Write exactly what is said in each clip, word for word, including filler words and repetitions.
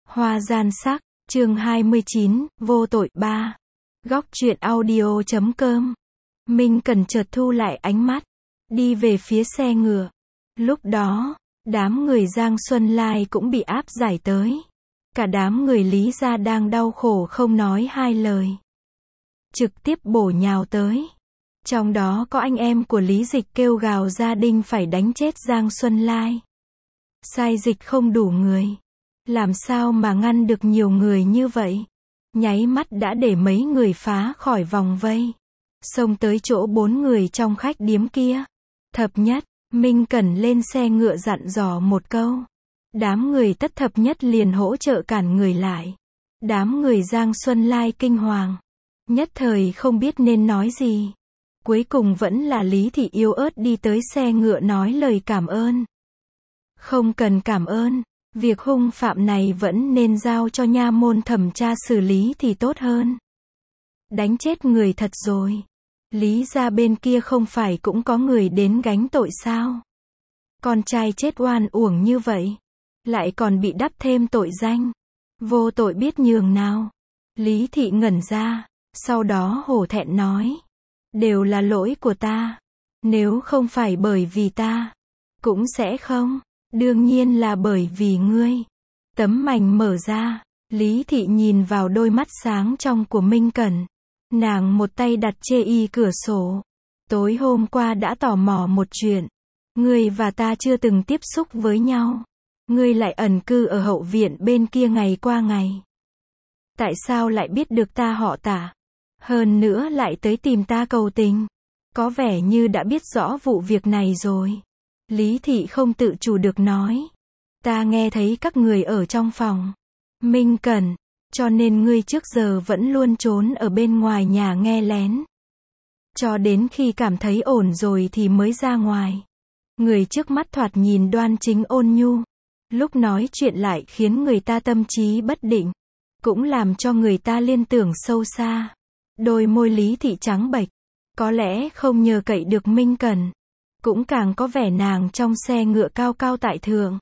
Hoa gian sắc, chương hai mươi chín, vô tội ba. Góc truyện audio chấm com. Minh Cần chợt thu lại ánh mắt, đi về phía xe ngựa. Lúc đó, đám người Giang Xuân Lai cũng bị áp giải tới. Cả đám người Lý gia đang đau khổ không nói hai lời, trực tiếp bổ nhào tới. Trong đó có anh em của Lý Dịch kêu gào gia đình phải đánh chết Giang Xuân Lai. Sai dịch không đủ người, làm sao mà ngăn được nhiều người như vậy? Nháy mắt đã để mấy người phá khỏi vòng vây, xông tới chỗ bốn người trong khách điếm kia. Thập Nhất, Minh Cẩn lên xe ngựa dặn dò một câu. Đám người Tất Thập Nhất liền hỗ trợ cản người lại. Đám người Giang Xuân Lai kinh hoàng, nhất thời không biết nên nói gì. Cuối cùng vẫn là Lý Thị yếu ớt đi tới xe ngựa nói lời cảm ơn. Không cần cảm ơn, việc hung phạm này vẫn nên giao cho nha môn thẩm tra xử lý thì tốt hơn. Đánh chết người thật rồi. Lý gia bên kia không phải cũng có người đến gánh tội sao? Con trai chết oan uổng như vậy, lại còn bị đắp thêm tội danh. Vô tội biết nhường nào. Lý Thị ngẩn ra, sau đó hổ thẹn nói. Đều là lỗi của ta. Nếu không phải bởi vì ta, cũng sẽ không. Đương nhiên là bởi vì ngươi. Tấm mành mở ra, Lý Thị nhìn vào đôi mắt sáng trong của Minh Cẩn. Nàng một tay đặt chê y cửa sổ. Tối hôm qua đã tò mò một chuyện. Ngươi và ta chưa từng tiếp xúc với nhau. Ngươi lại ẩn cư ở hậu viện bên kia ngày qua ngày. Tại sao lại biết được ta họ Tả? Hơn nữa lại tới tìm ta cầu tình. Có vẻ như đã biết rõ vụ việc này rồi. Lý Thị không tự chủ được nói. Ta nghe thấy các người ở trong phòng. Minh Cẩn, cho nên ngươi trước giờ vẫn luôn trốn ở bên ngoài nhà nghe lén. Cho đến khi cảm thấy ổn rồi thì mới ra ngoài. Người trước mắt thoạt nhìn đoan chính ôn nhu. Lúc nói chuyện lại khiến người ta tâm trí bất định. Cũng làm cho người ta liên tưởng sâu xa. Đôi môi Lý Thị trắng bệch. Có lẽ không nhờ cậy được Minh Cẩn. Cũng càng có vẻ nàng trong xe ngựa cao cao tại thượng.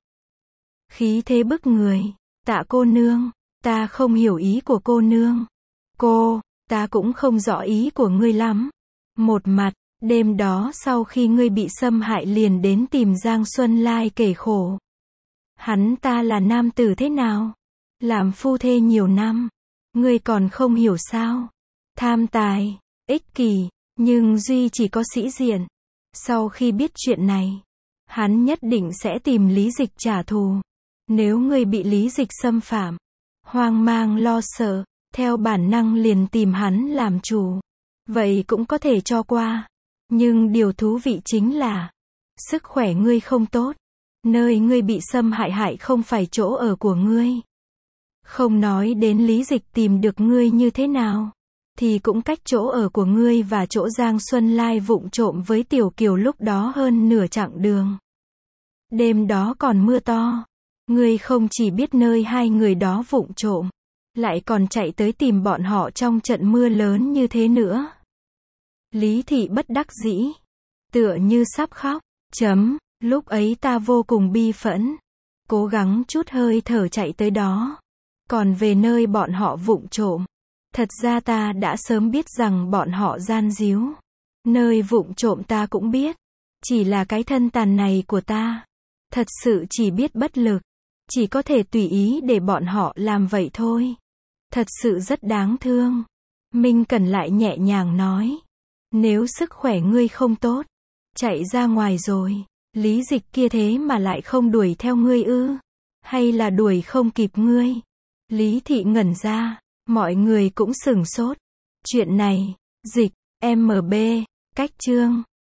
Khí thế bức người. Tạ cô nương, ta không hiểu ý của cô nương. Cô, ta cũng không rõ ý của ngươi lắm. Một mặt, đêm đó sau khi ngươi bị xâm hại liền đến tìm Giang Xuân Lai kể khổ. Hắn ta là nam tử thế nào? Làm phu thê nhiều năm. Ngươi còn không hiểu sao? Tham tài, ích kỷ, nhưng duy chỉ có sĩ diện. Sau khi biết chuyện này, hắn nhất định sẽ tìm Lý Dịch trả thù. Nếu ngươi bị Lý Dịch xâm phạm, hoang mang lo sợ, theo bản năng liền tìm hắn làm chủ. Vậy cũng có thể cho qua. Nhưng điều thú vị chính là, sức khỏe ngươi không tốt. Nơi ngươi bị xâm hại hại không phải chỗ ở của ngươi. Không nói đến Lý Dịch tìm được ngươi như thế nào, thì cũng cách chỗ ở của ngươi và chỗ Giang Xuân Lai vụng trộm với Tiểu Kiều lúc đó hơn nửa chặng đường. Đêm đó còn mưa to. Ngươi không chỉ biết nơi hai người đó vụng trộm, lại còn chạy tới tìm bọn họ trong trận mưa lớn như thế nữa. Lý Thị bất đắc dĩ, tựa như sắp khóc. Chấm, lúc ấy ta vô cùng bi phẫn, cố gắng chút hơi thở chạy tới đó. Còn về nơi bọn họ vụng trộm, thật ra ta đã sớm biết rằng bọn họ gian díu. Nơi vụng trộm ta cũng biết, chỉ là cái thân tàn này của ta, thật sự chỉ biết bất lực, chỉ có thể tùy ý để bọn họ làm vậy thôi. Thật sự rất đáng thương. Minh Cẩn lại nhẹ nhàng nói. Nếu sức khỏe ngươi không tốt, chạy ra ngoài rồi, Lý Dịch kia thế mà lại không đuổi theo ngươi ư? Hay là đuổi không kịp ngươi? Lý Thị ngẩn ra, mọi người cũng sửng sốt. Chuyện này, Dịch, em bê, cách chương.